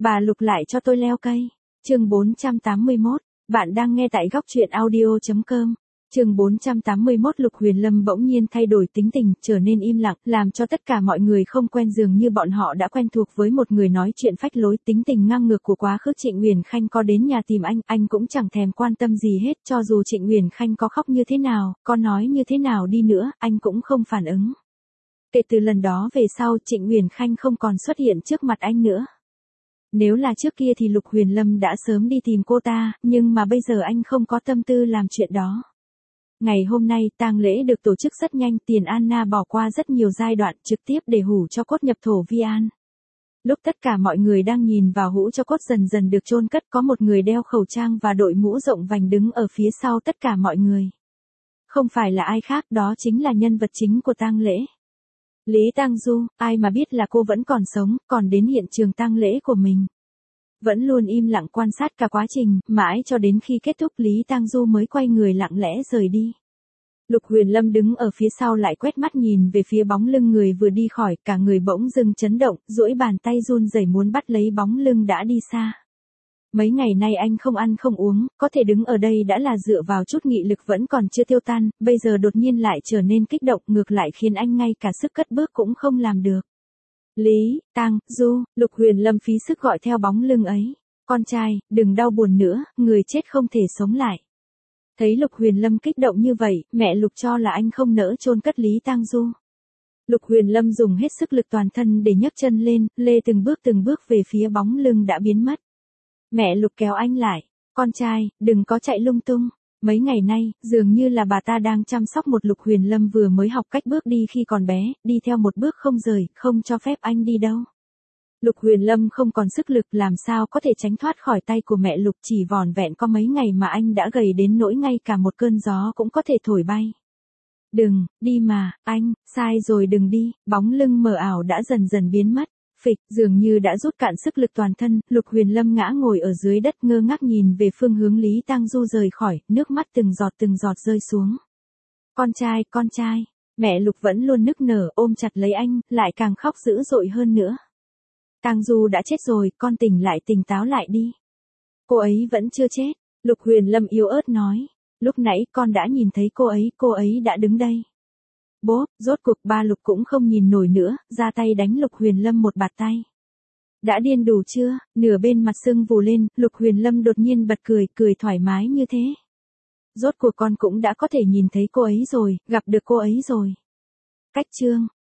Bà Lục lại cho tôi leo cây. Chương 481, bạn đang nghe tại góc truyện audio.com. Chương 481 Lục Huyền Lâm bỗng nhiên thay đổi tính tình, trở nên im lặng, làm cho tất cả mọi người không quen dường như bọn họ đã quen thuộc với một người nói chuyện phách lối, tính tình ngang ngược của quá khứ. Trịnh Uyển Khanh có đến nhà tìm anh cũng chẳng thèm quan tâm gì hết, cho dù Trịnh Uyển Khanh có khóc như thế nào, có nói như thế nào đi nữa, anh cũng không phản ứng. Kể từ lần đó về sau, Trịnh Uyển Khanh không còn xuất hiện trước mặt anh nữa. Nếu là trước kia thì Lục Huyền Lâm đã sớm đi tìm cô ta, nhưng mà bây giờ anh không có tâm tư làm chuyện đó. Ngày hôm nay, tang lễ được tổ chức rất nhanh, Tiền Anna bỏ qua rất nhiều giai đoạn, trực tiếp để hủ cho cốt nhập thổ vi an. Lúc tất cả mọi người đang nhìn vào hũ cho cốt dần dần được chôn cất, có một người đeo khẩu trang và đội mũ rộng vành đứng ở phía sau tất cả mọi người. Không phải là ai khác, đó chính là nhân vật chính của tang lễ. Lý Tang Du, ai mà biết là cô vẫn còn sống, còn đến hiện trường tang lễ của mình. Vẫn luôn im lặng quan sát cả quá trình, mãi cho đến khi kết thúc Lý Tang Du mới quay người lặng lẽ rời đi. Lục Huyền Lâm đứng ở phía sau lại quét mắt nhìn về phía bóng lưng người vừa đi khỏi, cả người bỗng dưng chấn động, duỗi bàn tay run rẩy muốn bắt lấy bóng lưng đã đi xa. Mấy ngày nay anh không ăn không uống, có thể đứng ở đây đã là dựa vào chút nghị lực vẫn còn chưa tiêu tan, bây giờ đột nhiên lại trở nên kích động, ngược lại khiến anh ngay cả sức cất bước cũng không làm được. Lý, Tang Du, Lục Huyền Lâm phí sức gọi theo bóng lưng ấy. Con trai, đừng đau buồn nữa, người chết không thể sống lại. Thấy Lục Huyền Lâm kích động như vậy, mẹ Lục cho là anh không nỡ chôn cất Lý Tang Du. Lục Huyền Lâm dùng hết sức lực toàn thân để nhấc chân lên, lê từng bước về phía bóng lưng đã biến mất. Mẹ Lục kéo anh lại. Con trai, đừng có chạy lung tung. Mấy ngày nay, dường như là bà ta đang chăm sóc một Lục Huyền Lâm vừa mới học cách bước đi khi còn bé, đi theo một bước không rời, không cho phép anh đi đâu. Lục Huyền Lâm không còn sức lực, làm sao có thể tránh thoát khỏi tay của mẹ Lục, chỉ vỏn vẹn có mấy ngày mà anh đã gầy đến nỗi ngay cả một cơn gió cũng có thể thổi bay. Đừng, đi mà, anh, sai rồi đừng đi, bóng lưng mờ ảo đã dần dần biến mất. Phịch, dường như đã rút cạn sức lực toàn thân, Lục Huyền Lâm ngã ngồi ở dưới đất ngơ ngác nhìn về phương hướng Lý Tang Du rời khỏi, nước mắt từng giọt rơi xuống. Con trai, mẹ Lục vẫn luôn nức nở ôm chặt lấy anh, lại càng khóc dữ dội hơn nữa. Tang Du đã chết rồi, con tỉnh táo lại đi. Cô ấy vẫn chưa chết, Lục Huyền Lâm yếu ớt nói. Lúc nãy con đã nhìn thấy cô ấy đã đứng đây. Bốp, rốt cuộc ba Lục cũng không nhìn nổi nữa, ra tay đánh Lục Huyền Lâm một bạt tay. Đã điên đủ chưa? Nửa bên mặt sưng vù lên, Lục Huyền Lâm đột nhiên bật cười thoải mái như thế. Rốt cuộc con cũng đã có thể nhìn thấy cô ấy rồi, gặp được cô ấy rồi. Cách chương